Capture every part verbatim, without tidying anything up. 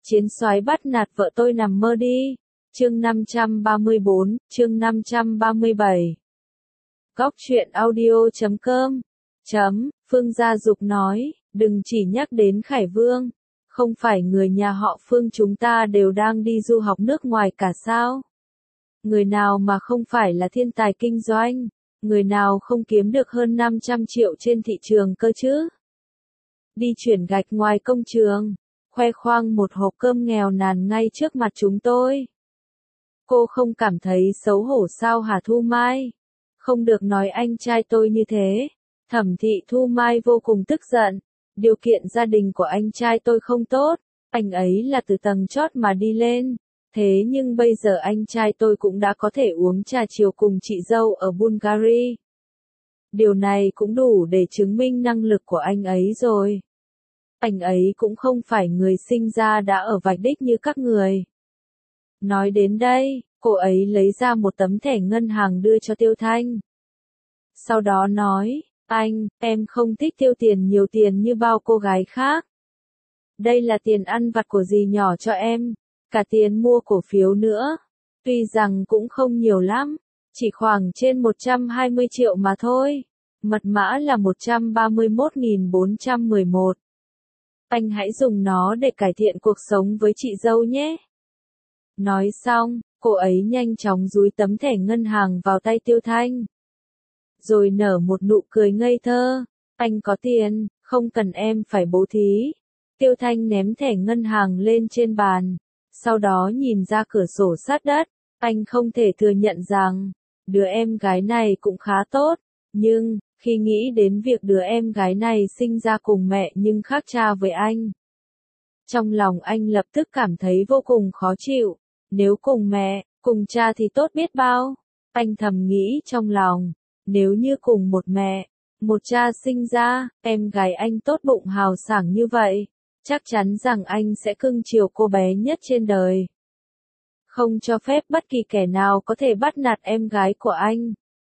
Chiến soái bắt nạt vợ tôi nằm mơ đi. Chương năm trăm ba mươi bốn, chương năm trăm ba mươi bảy. Góc truyện audio chấm com. Chấm, Phương Gia Dục nói, đừng chỉ nhắc đến Khải Vương. Không phải người nhà họ Phương chúng ta đều đang đi du học nước ngoài cả sao? Người nào mà không phải là thiên tài kinh doanh? Người nào không kiếm được hơn năm trăm triệu trên thị trường cơ chứ? Đi chuyển gạch ngoài công trường, khoe khoang một hộp cơm nghèo nàn ngay trước mặt chúng tôi. Cô không cảm thấy xấu hổ sao hả Thu Mai? Không được nói anh trai tôi như thế. Thẩm Thị Thu Mai vô cùng tức giận. Điều kiện gia đình của anh trai tôi không tốt, anh ấy là từ tầng chót mà đi lên. Thế nhưng bây giờ anh trai tôi cũng đã có thể uống trà chiều cùng chị dâu ở Bulgaria. Điều này cũng đủ để chứng minh năng lực của anh ấy rồi. Anh ấy cũng không phải người sinh ra đã ở vạch đích như các người. Nói đến đây, cô ấy lấy ra một tấm thẻ ngân hàng đưa cho Tiêu Thanh. Sau đó nói, anh, em không thích tiêu tiền nhiều tiền như bao cô gái khác. Đây là tiền ăn vặt của dì nhỏ cho em, cả tiền mua cổ phiếu nữa. Tuy rằng cũng không nhiều lắm, chỉ khoảng trên một trăm hai mươi triệu mà thôi. Mật mã là một trăm ba mươi mốt nghìn bốn trăm mười một. Anh hãy dùng nó để cải thiện cuộc sống với chị dâu nhé. Nói xong, cô ấy nhanh chóng dúi tấm thẻ ngân hàng vào tay Tiêu Thanh. Rồi nở một nụ cười ngây thơ. Anh có tiền, không cần em phải bố thí. Tiêu Thanh ném thẻ ngân hàng lên trên bàn. Sau đó nhìn ra cửa sổ sát đất. Anh không thể thừa nhận rằng, đứa em gái này cũng khá tốt. Nhưng, khi nghĩ đến việc đứa em gái này sinh ra cùng mẹ nhưng khác cha với anh, trong lòng anh lập tức cảm thấy vô cùng khó chịu. Nếu cùng mẹ, cùng cha thì tốt biết bao. Anh thầm nghĩ trong lòng, nếu như cùng một mẹ, một cha sinh ra, em gái anh tốt bụng hào sảng như vậy, chắc chắn rằng anh sẽ cưng chiều cô bé nhất trên đời. Không cho phép bất kỳ kẻ nào có thể bắt nạt em gái của anh.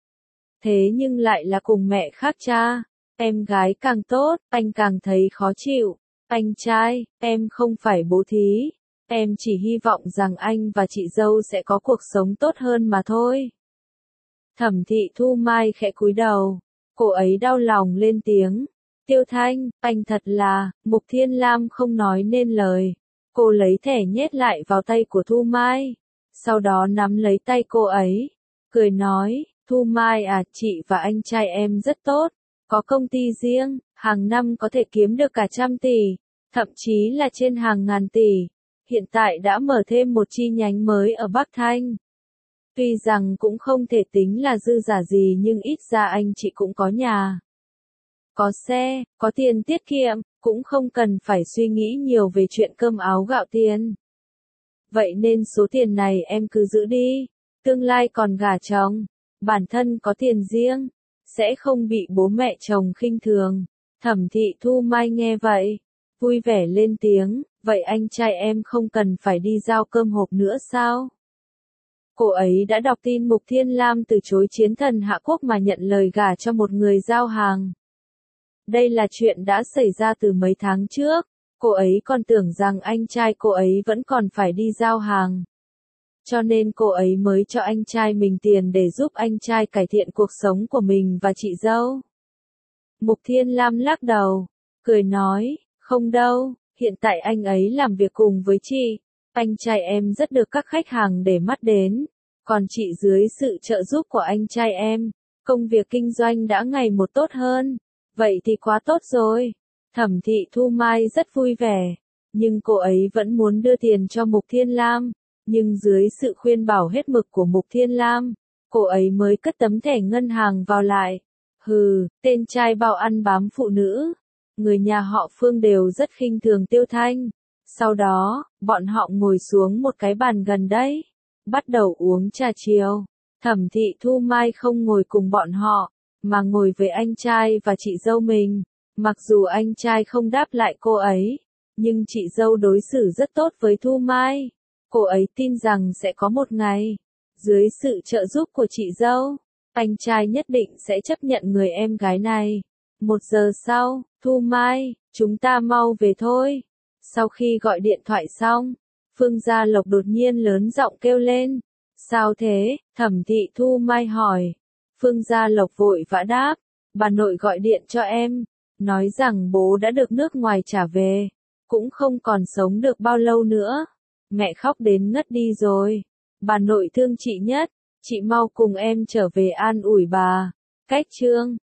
Thế nhưng lại là cùng mẹ khác cha, em gái càng tốt, anh càng thấy khó chịu. Anh trai, em không phải bố thí, em chỉ hy vọng rằng anh và chị dâu sẽ có cuộc sống tốt hơn mà thôi. Thẩm Thị Thu Mai khẽ cúi đầu, cô ấy đau lòng lên tiếng. Tiêu Thanh, anh thật là, Mục Thiên Lam không nói nên lời. Cô lấy thẻ nhét lại vào tay của Thu Mai, sau đó nắm lấy tay cô ấy, cười nói, Thu Mai à, chị và anh trai em rất tốt, có công ty riêng, hàng năm có thể kiếm được cả trăm tỷ, thậm chí là trên hàng ngàn tỷ. Hiện tại đã mở thêm một chi nhánh mới ở Bắc Thanh. Tuy rằng cũng không thể tính là dư giả gì nhưng ít ra anh chị cũng có nhà, có xe, có tiền tiết kiệm, cũng không cần phải suy nghĩ nhiều về chuyện cơm áo gạo tiền. Vậy nên số tiền này em cứ giữ đi, tương lai còn gả chồng, bản thân có tiền riêng, sẽ không bị bố mẹ chồng khinh thường. Thẩm Thị Thu Mai nghe vậy, vui vẻ lên tiếng, vậy anh trai em không cần phải đi giao cơm hộp nữa sao? Cô ấy đã đọc tin Mục Thiên Lam từ chối chiến thần Hạ Quốc mà nhận lời gả cho một người giao hàng. Đây là chuyện đã xảy ra từ mấy tháng trước, cô ấy còn tưởng rằng anh trai cô ấy vẫn còn phải đi giao hàng. Cho nên cô ấy mới cho anh trai mình tiền để giúp anh trai cải thiện cuộc sống của mình và chị dâu. Mục Thiên Lam lắc đầu, cười nói, không đâu, hiện tại anh ấy làm việc cùng với chị. Anh trai em rất được các khách hàng để mắt đến, còn chị dưới sự trợ giúp của anh trai em, công việc kinh doanh đã ngày một tốt hơn. Vậy thì quá tốt rồi. Thẩm Thị Thu Mai rất vui vẻ, nhưng cô ấy vẫn muốn đưa tiền cho Mục Thiên Lam, nhưng dưới sự khuyên bảo hết mực của Mục Thiên Lam, cô ấy mới cất tấm thẻ ngân hàng vào lại. Hừ, tên trai bao ăn bám phụ nữ. Người nhà họ Phương đều rất khinh thường Tiêu Thanh. Sau đó, bọn họ ngồi xuống một cái bàn gần đấy, bắt đầu uống trà chiều. Thẩm Thị Thu Mai không ngồi cùng bọn họ, mà ngồi với anh trai và chị dâu mình. Mặc dù anh trai không đáp lại cô ấy, nhưng chị dâu đối xử rất tốt với Thu Mai. Cô ấy tin rằng sẽ có một ngày, dưới sự trợ giúp của chị dâu, anh trai nhất định sẽ chấp nhận người em gái này. Một giờ sau, Thu Mai, chúng ta mau về thôi. Sau khi gọi điện thoại xong, Phương Gia Lộc đột nhiên lớn giọng kêu lên. Sao thế? Thẩm Thị Thu Mai hỏi. Phương Gia Lộc vội vã đáp. Bà nội gọi điện cho em, nói rằng bố đã được nước ngoài trả về, cũng không còn sống được bao lâu nữa. Mẹ khóc đến ngất đi rồi. Bà nội thương chị nhất, chị mau cùng em trở về an ủi bà. Cách chương